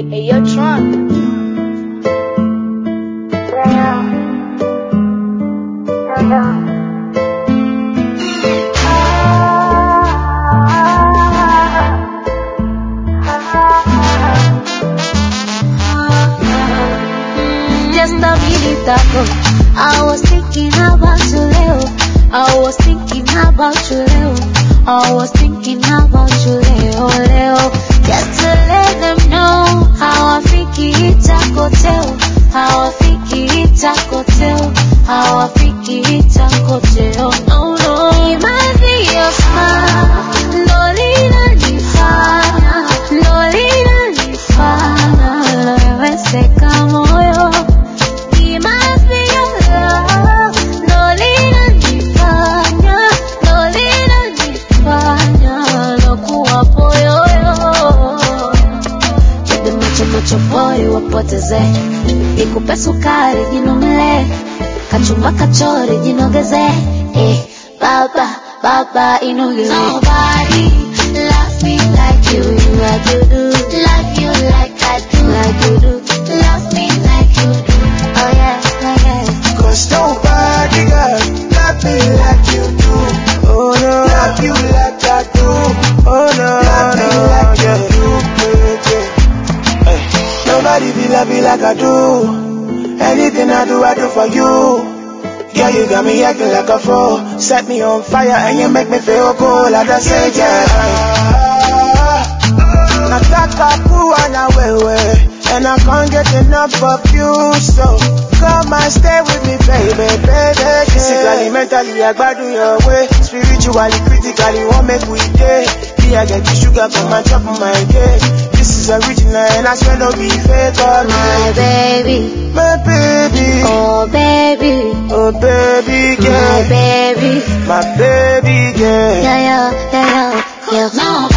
Hey, yo, Tron. Just a minute ago, I was thinking about you, Leo. I was thinking about you, Leo. I was thinking about you, Leo, Leo. Just to let them know how I think it's a hotel. How I think it's a hotel. How I think it's a hotel. No, no. It might be your smile. No, Lina, nifana. No, Lina, nifana. Wewe seka moyo. It must be your love. No, Lina, nifanya. No, Lina, nifanya. Lokuwa poyoyo. Jide macho pori wapoteze. Nikupe sukari jinomle. Kachumba kachori jinogeze. Baba inogeze. Nobody love me like you do. Love you like I do. Like you do. Love me like you do. Oh yeah. Cause nobody girl love me like you do. Oh no. Love you like I do. Oh no. Love me like you do. Hey. Nobody be love me like I do. Anything I do for you. Girl, you got me acting like a fool. Set me on fire and you make me feel cool. Like I say, yeah. Nataka kuwa na wewe, and I can't get enough of you. So come and stay with me, baby. Physically, mentally, I gbadu your way. Spiritually, critically, what make we day? I get the sugar from my top of my cake. This is original and I swear no be fake. Oh, My baby. my baby. Oh baby. Oh baby girl. My baby. My baby girl. Yeah. No.